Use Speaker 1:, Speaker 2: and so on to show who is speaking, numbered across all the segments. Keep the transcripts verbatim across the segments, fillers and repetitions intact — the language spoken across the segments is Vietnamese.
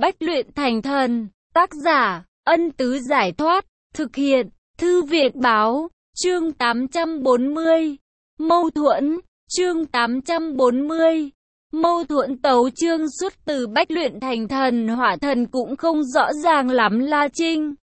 Speaker 1: Bách luyện thành thần. Tác giả, Ân Tứ Giải Thoát. Thực hiện, Thư Viện Báo. Chương tám trăm bốn mươi. Mâu thuẫn. Chương tám trăm bốn mươi. Mâu thuẫn. Tấu chương xuất từ Bách luyện thành thần. Hỏa thần cũng không rõ ràng lắm La Trinh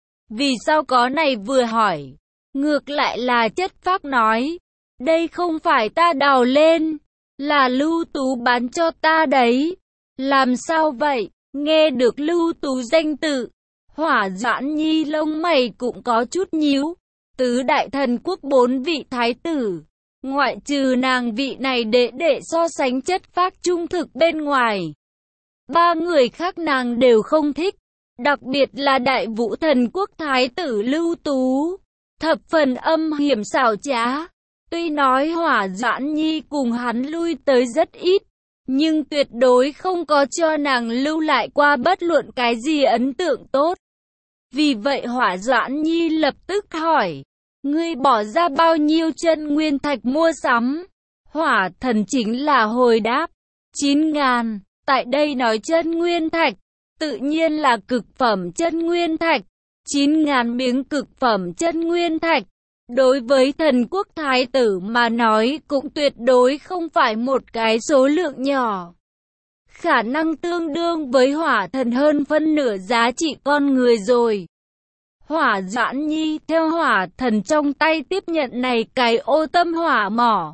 Speaker 1: vì sao có này vừa hỏi. Ngược lại là Chất Phác nói, đây không phải ta đào lên, là Lưu Tú bán cho ta đấy. Làm sao vậy? Nghe được Lưu Tú danh tự, Hỏa Doãn Nhi lông mày cũng có chút nhíu. Tứ đại thần quốc bốn vị thái tử, ngoại trừ nàng vị này đệ đệ so sánh Chất Phác trung thực bên ngoài, ba người khác nàng đều không thích. Đặc biệt là Đại Vũ thần quốc thái tử Lưu Tú, thập phần âm hiểm xảo trá. Tuy nói Hỏa Doãn Nhi cùng hắn lui tới rất ít, nhưng tuyệt đối không có cho nàng lưu lại qua bất luận cái gì ấn tượng tốt. Vì vậy Hỏa Doãn Nhi lập tức hỏi, ngươi bỏ ra bao nhiêu chân nguyên thạch mua sắm? Hỏa thần chính là hồi đáp, chín ngàn. Tại đây nói chân nguyên thạch, tự nhiên là cực phẩm chân nguyên thạch. chín ngàn miếng cực phẩm chân nguyên thạch, đối với thần quốc thái tử mà nói cũng tuyệt đối không phải một cái số lượng nhỏ. Khả năng tương đương với hỏa thần hơn phân nửa giá trị con người rồi. Hỏa Doãn Nhi theo hỏa thần trong tay tiếp nhận này cái ô tâm hỏa mỏ,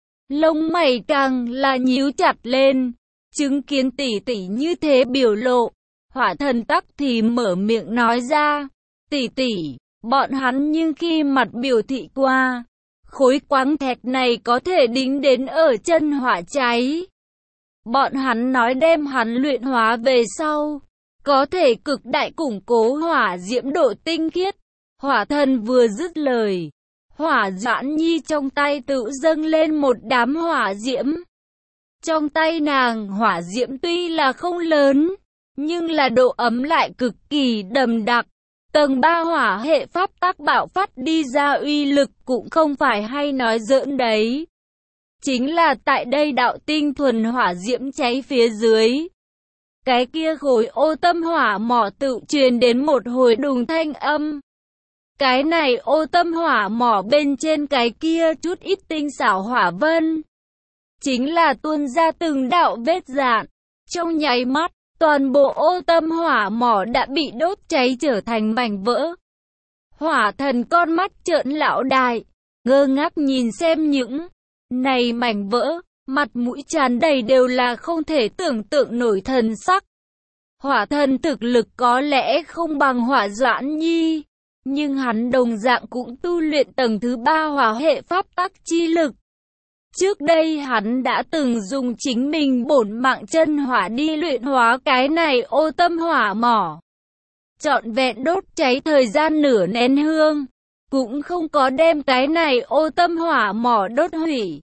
Speaker 1: lông mày càng là nhíu chặt lên. Chứng kiến tỷ tỷ như thế biểu lộ, hỏa thần tắc thì mở miệng nói ra, tỷ tỷ, bọn hắn nhưng khi mặt biểu thị qua, khối quáng thạch này có thể đính đến ở chân hỏa cháy. Bọn hắn nói đem hắn luyện hóa về sau, có thể cực đại củng cố hỏa diễm độ tinh khiết. Hỏa thần vừa dứt lời, Hỏa Doãn Nhi trong tay tự dâng lên một đám hỏa diễm. Trong tay nàng hỏa diễm tuy là không lớn, nhưng là độ ấm lại cực kỳ đậm đặc. Tầng ba hỏa hệ pháp tắc bạo phát đi ra uy lực cũng không phải hay nói giỡn đấy. Chính là tại đây đạo tinh thuần hỏa diễm cháy phía dưới, cái kia khối ô tâm hỏa mỏ tự truyền đến một hồi đùng thanh âm. Cái này ô tâm hỏa mỏ bên trên cái kia chút ít tinh xảo hỏa vân, chính là tuôn ra từng đạo vết rạn. Trong nháy mắt, toàn bộ ô tâm hỏa mỏ đã bị đốt cháy trở thành mảnh vỡ. Hỏa thần con mắt trợn lão đại, ngơ ngác nhìn xem những này mảnh vỡ, mặt mũi tràn đầy đều là không thể tưởng tượng nổi thần sắc. Hỏa thần thực lực có lẽ không bằng Hỏa Doãn Nhi, nhưng hắn đồng dạng cũng tu luyện tầng thứ ba hỏa hệ pháp tắc chi lực. Trước đây hắn đã từng dùng chính mình bổn mạng chân hỏa đi luyện hóa cái này ô tâm hỏa mỏ, trọn vẹn đốt cháy thời gian nửa nén hương, cũng không có đem cái này ô tâm hỏa mỏ đốt hủy.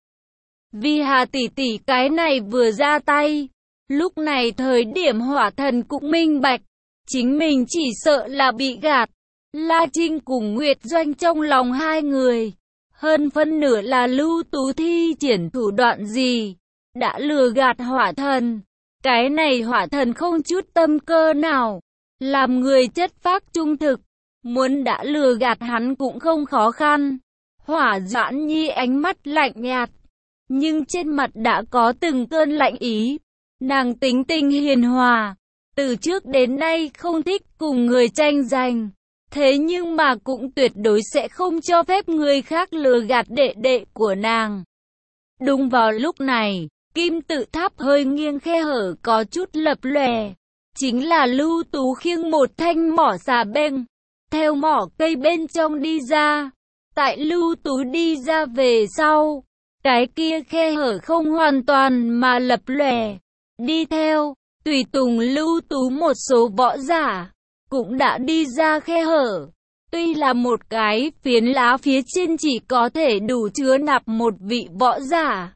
Speaker 1: Vì Hà tỷ tỷ cái này vừa ra tay, lúc này thời điểm hỏa thần cũng minh bạch, chính mình chỉ sợ là bị gạt. La Trinh cùng Nguyệt Doanh trong lòng hai người, hơn phân nửa là Lưu Tú thi triển thủ đoạn gì, đã lừa gạt hỏa thần. Cái này hỏa thần không chút tâm cơ nào, làm người Chất Phác trung thực, muốn đã lừa gạt hắn cũng không khó khăn. Hỏa Doãn Nhi ánh mắt lạnh nhạt, nhưng trên mặt đã có từng cơn lạnh ý. Nàng tính tình hiền hòa, từ trước đến nay không thích cùng người tranh giành, thế nhưng mà cũng tuyệt đối sẽ không cho phép người khác lừa gạt đệ đệ của nàng. Đúng vào lúc này, kim tự tháp hơi nghiêng, khe hở có chút lập lòe, chính là Lưu Tú khiêng một thanh mỏ xà beng, theo mỏ cây bên trong đi ra. Tại Lưu Tú đi ra về sau, cái kia khe hở không hoàn toàn mà lập lòe. Đi theo, tùy tùng Lưu Tú một số võ giả, cũng đã đi ra khe hở. Tuy là một cái phiến lá phía trên chỉ có thể đủ chứa nạp một vị võ giả.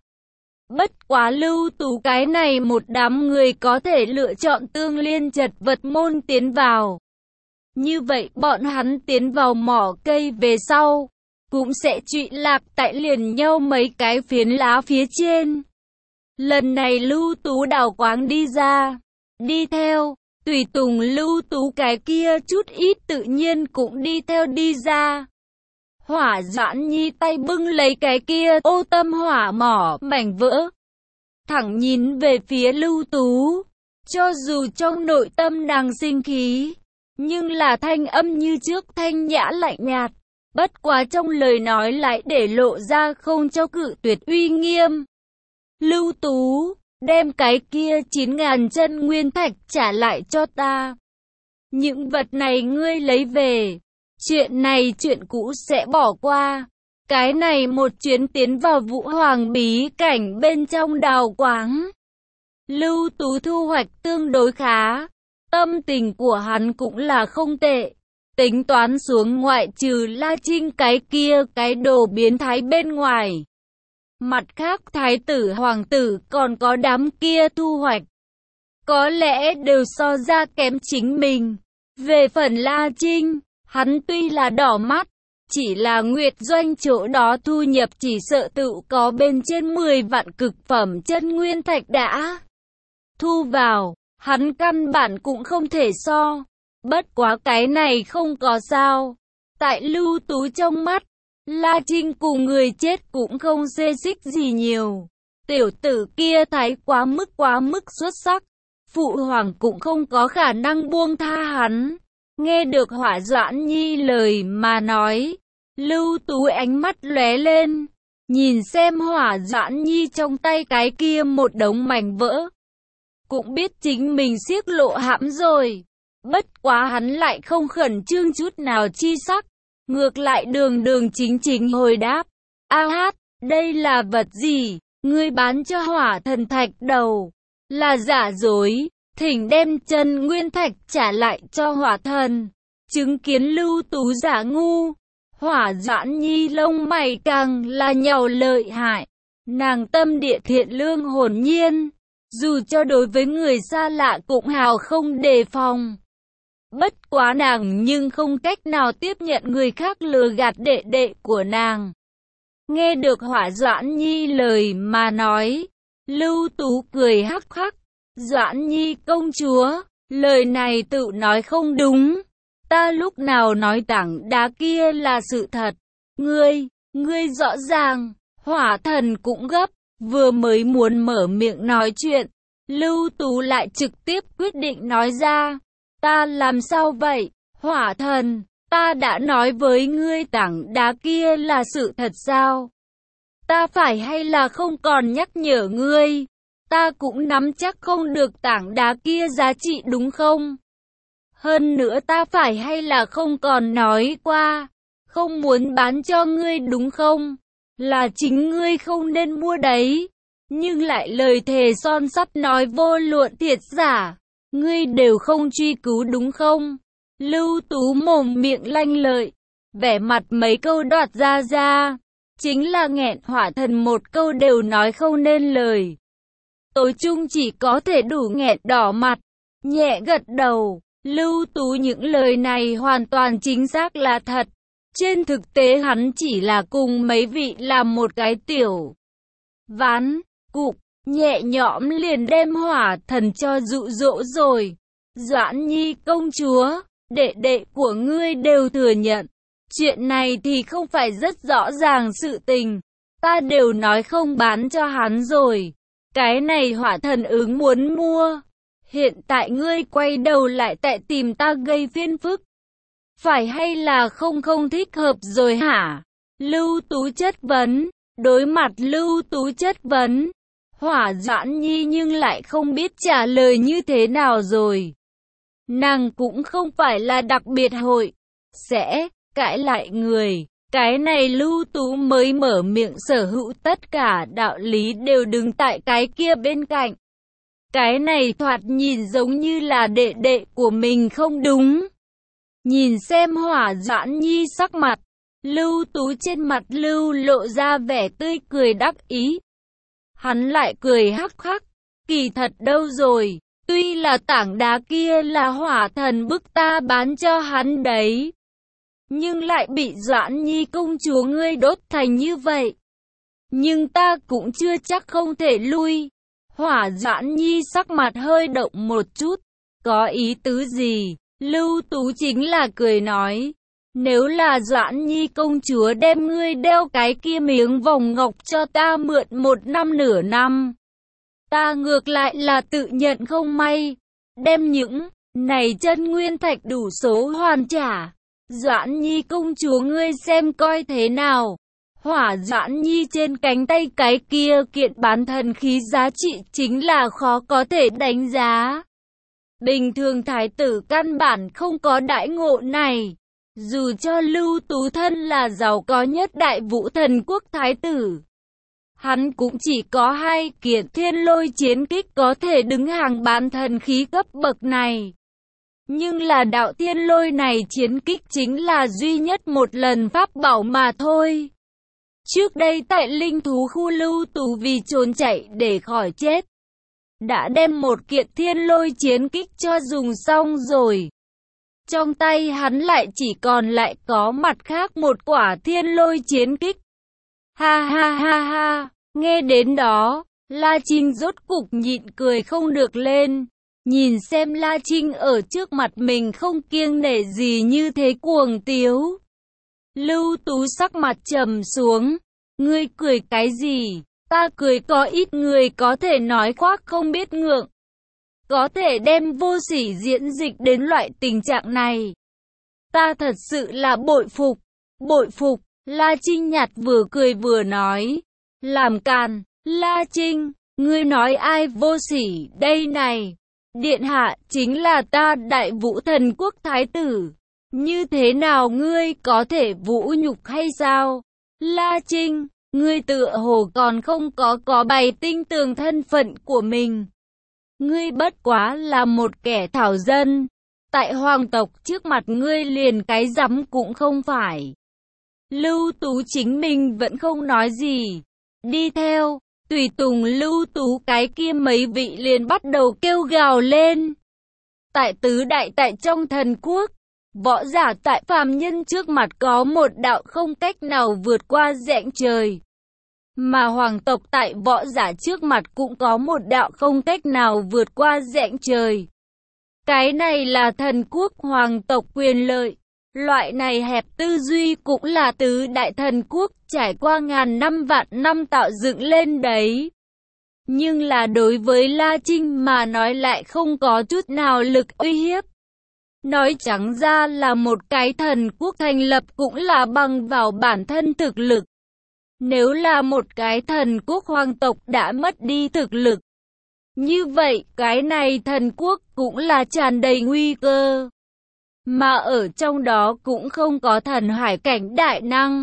Speaker 1: Bất quá Lưu Tú cái này một đám người có thể lựa chọn tương liên chật vật môn tiến vào. Như vậy bọn hắn tiến vào mỏ cây về sau, cũng sẽ trụy lạc tại liền nhau mấy cái phiến lá phía trên. Lần này Lưu Tú đào quáng đi ra, đi theo, Tùy tùng Lưu Tú cái kia chút ít tự nhiên cũng đi theo đi ra. Hỏa Doãn Nhi tay bưng lấy cái kia ô tâm hỏa mỏ mảnh vỡ, thẳng nhìn về phía Lưu Tú. Cho dù trong nội tâm nàng sinh khí, nhưng là thanh âm như trước thanh nhã lạnh nhạt, bất quá trong lời nói lại để lộ ra không cho cự tuyệt uy nghiêm. Lưu Tú, đem cái kia chín ngàn chân nguyên thạch trả lại cho ta. Những vật này ngươi lấy về, chuyện này chuyện cũ sẽ bỏ qua. Cái này một chuyến tiến vào Vũ Hoàng bí cảnh bên trong đào quáng, Lưu Tú thu hoạch tương đối khá, tâm tình của hắn cũng là không tệ. Tính toán xuống ngoại trừ La Trinh cái kia cái đồ biến thái bên ngoài, mặt khác thái tử hoàng tử còn có đám kia thu hoạch, có lẽ đều so ra kém chính mình. Về phần La Trinh, hắn tuy là đỏ mắt, chỉ là Nguyệt Doanh chỗ đó thu nhập chỉ sợ tự có bên trên mười vạn cực phẩm chân nguyên thạch đã thu vào, hắn căn bản cũng không thể so. Bất quá cái này không có sao. Tại Lưu Tú trong mắt, La Trinh cùng người chết cũng không xê xích gì nhiều. Tiểu tử kia thái quá mức quá mức xuất sắc, phụ hoàng cũng không có khả năng buông tha hắn. Nghe được Hỏa Doãn Nhi lời mà nói, Lưu Tú ánh mắt lóe lên, nhìn xem Hỏa Doãn Nhi trong tay cái kia một đống mảnh vỡ, cũng biết chính mình xiếc lộ hãm rồi. Bất quá hắn lại không khẩn trương chút nào chi sắc, ngược lại đường đường chính chính hồi đáp. A hát, đây là vật gì? Ngươi bán cho Hỏa thần thạch đầu là giả dối, thỉnh đem chân nguyên thạch trả lại cho Hỏa thần. Chứng kiến Lưu Tú giả ngu, Hỏa Doãn Nhi lông mày càng là nhàu lợi hại. Nàng tâm địa thiện lương hồn nhiên, dù cho đối với người xa lạ cũng hào không đề phòng. Bất quá nàng nhưng không cách nào tiếp nhận người khác lừa gạt đệ đệ của nàng. Nghe được Hỏa Doãn Nhi lời mà nói, Lưu Tú cười hắc hắc. Doãn Nhi công chúa, lời này tự nói không đúng. Ta lúc nào nói tảng đá kia là sự thật. Ngươi, ngươi rõ ràng. Hỏa thần cũng gấp, vừa mới muốn mở miệng nói chuyện, Lưu Tú lại trực tiếp quyết định nói ra. Ta làm sao vậy? Hỏa thần, ta đã nói với ngươi tảng đá kia là sự thật sao? Ta phải hay là không còn nhắc nhở ngươi? Ta cũng nắm chắc không được tảng đá kia giá trị đúng không? Hơn nữa ta phải hay là không còn nói qua, không muốn bán cho ngươi đúng không? Là chính ngươi không nên mua đấy, nhưng lại lời thề son sắt nói vô luận thiệt giả, ngươi đều không truy cứu đúng không? Lưu Tú mồm miệng lanh lợi, vẻ mặt mấy câu đoạt ra ra, chính là nghẹn Hỏa thần một câu đều nói không nên lời. Tối chung chỉ có thể đủ nghẹn đỏ mặt, nhẹ gật đầu. Lưu Tú những lời này hoàn toàn chính xác là thật. Trên thực tế hắn chỉ là cùng mấy vị làm một cái tiểu ván cục, nhẹ nhõm liền đem Hỏa thần cho dụ dỗ rồi. Doãn Nhi công chúa, đệ đệ của ngươi đều thừa nhận. Chuyện này thì không phải rất rõ ràng sự tình. Ta đều nói không bán cho hắn rồi. Cái này Hỏa thần ứng muốn mua. Hiện tại ngươi quay đầu lại tại tìm ta gây phiền phức. Phải hay là không không thích hợp rồi hả? Lưu Tú chất vấn. Đối mặt Lưu Tú chất vấn, Hỏa Doãn Nhi nhưng lại không biết trả lời như thế nào rồi. Nàng cũng không phải là đặc biệt hội sẽ cãi lại người. Cái này Lưu Tú mới mở miệng sở hữu tất cả đạo lý đều đứng tại cái kia bên cạnh. Cái này thoạt nhìn giống như là đệ đệ của mình không đúng. Nhìn xem Hỏa Doãn Nhi sắc mặt, Lưu Tú trên mặt lưu lộ ra vẻ tươi cười đắc ý. Hắn lại cười hắc hắc, kỳ thật đâu rồi, tuy là tảng đá kia là Hỏa thần bức ta bán cho hắn đấy, nhưng lại bị Doãn Nhi công chúa ngươi đốt thành như vậy. Nhưng ta cũng chưa chắc không thể lui. Hỏa Doãn Nhi sắc mặt hơi động một chút, Có ý tứ gì? Lưu Tú chính là cười nói. Nếu là Doãn Nhi công chúa đem ngươi đeo cái kia miếng vòng ngọc cho ta mượn một năm nửa năm, ta ngược lại là tự nhận không may, đem những này chân nguyên thạch đủ số hoàn trả. Doãn Nhi công chúa ngươi xem coi thế nào. Hỏa Doãn Nhi trên cánh tay cái kia kiện bán thần khí giá trị chính là khó có thể đánh giá. Bình thường thái tử căn bản không có đãi ngộ này. Dù cho Lưu Tú thân là giàu có nhất Đại Vũ Thần Quốc thái tử, hắn cũng chỉ có hai kiện thiên lôi chiến kích có thể đứng hàng bán thần khí cấp bậc này. Nhưng là đạo thiên lôi này chiến kích chính là duy nhất một lần pháp bảo mà thôi. Trước đây tại linh thú khu Lưu Tú vì trốn chạy để khỏi chết, đã đem một kiện thiên lôi chiến kích cho dùng xong rồi. Trong tay hắn lại chỉ còn lại có mặt khác một quả thiên lôi chiến kích. Ha ha ha ha, nghe đến đó, La Trinh rốt cục nhịn cười không được lên. Nhìn xem La Trinh ở trước mặt mình không kiêng nể gì như thế cuồng tiếu. Lưu Tú sắc mặt trầm xuống. Ngươi cười cái gì? Ta cười có ít người có thể nói khoác không biết ngượng. Có thể đem vô sỉ diễn dịch đến loại tình trạng này. Ta thật sự là bội phục. Bội phục. La Trinh nhạt vừa cười vừa nói. Làm càn. La Trinh, ngươi nói ai vô sỉ đây này? Điện hạ chính là ta Đại Vũ Thần Quốc thái tử. Như thế nào ngươi có thể vũ nhục hay sao? La Trinh, ngươi tựa hồ còn không có có bày tinh tường thân phận của mình. Ngươi bất quá là một kẻ thảo dân. Tại hoàng tộc trước mặt ngươi liền cái rắm cũng không phải. Lưu Tú chính mình vẫn không nói gì. Đi theo, tùy tùng Lưu Tú cái kia mấy vị liền bắt đầu kêu gào lên. Tại tứ đại tại trong thần quốc, võ giả tại phàm nhân trước mặt có một đạo không cách nào vượt qua rãnh trời. Mà hoàng tộc tại võ giả trước mặt cũng có một đạo không cách nào vượt qua rãnh trời. Cái này là thần quốc hoàng tộc quyền lợi. Loại này hẹp tư duy cũng là tứ đại thần quốc trải qua ngàn năm vạn năm tạo dựng lên đấy. Nhưng là đối với La Trinh mà nói lại không có chút nào lực uy hiếp. Nói trắng ra là một cái thần quốc thành lập cũng là bằng vào bản thân thực lực. Nếu là một cái thần quốc hoàng tộc đã mất đi thực lực, như vậy cái này thần quốc cũng là tràn đầy nguy cơ. Mà ở trong đó cũng không có thần hải cảnh đại năng.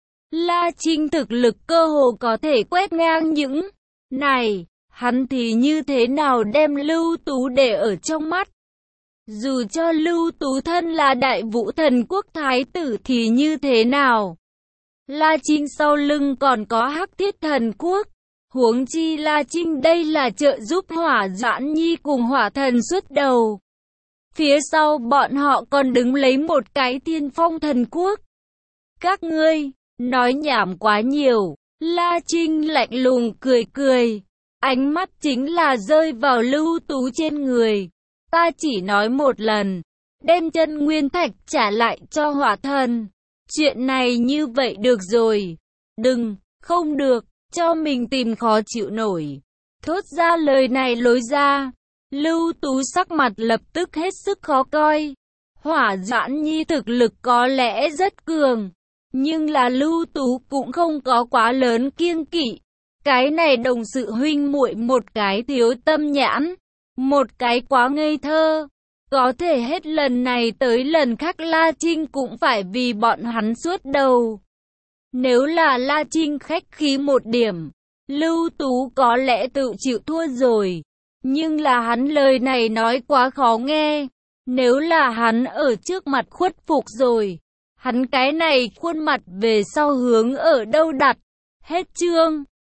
Speaker 1: La Trinh thực lực cơ hồ có thể quét ngang những này, hắn thì như thế nào đem Lưu Tú để ở trong mắt. Dù cho Lưu Tú thân là Đại Vũ Thần Quốc thái tử thì như thế nào. La Trinh sau lưng còn có Hắc Thiết Thần Quốc. Huống chi La Trinh đây là trợ giúp Hỏa Doãn Nhi cùng Hỏa Thần xuất đầu. Phía sau bọn họ còn đứng lấy một cái Tiên Phong Thần Quốc. Các ngươi, nói nhảm quá nhiều. La Trinh lạnh lùng cười cười. Ánh mắt chính là rơi vào Lưu Tú trên người. Ta chỉ nói một lần. Đem chân nguyên thạch trả lại cho Hỏa Thần. Chuyện này như vậy được rồi. Đừng, không được, cho mình tìm khó chịu nổi. Thốt ra lời này lối ra. Lưu Tú sắc mặt lập tức hết sức khó coi. Hỏa Doãn Nhi thực lực có lẽ rất cường. Nhưng là Lưu Tú cũng không có quá lớn kiêng kỵ. Cái này đồng sự huynh muội một cái thiếu tâm nhãn. Một cái quá ngây thơ. Có thể hết lần này tới lần khác La Trinh cũng phải vì bọn hắn suốt đầu. Nếu là La Trinh khách khí một điểm, Lưu Tú có lẽ tự chịu thua rồi. Nhưng là hắn lời này nói quá khó nghe. Nếu là hắn ở trước mặt khuất phục rồi, hắn cái này khuôn mặt về sau hướng ở đâu đặt. Hết chương.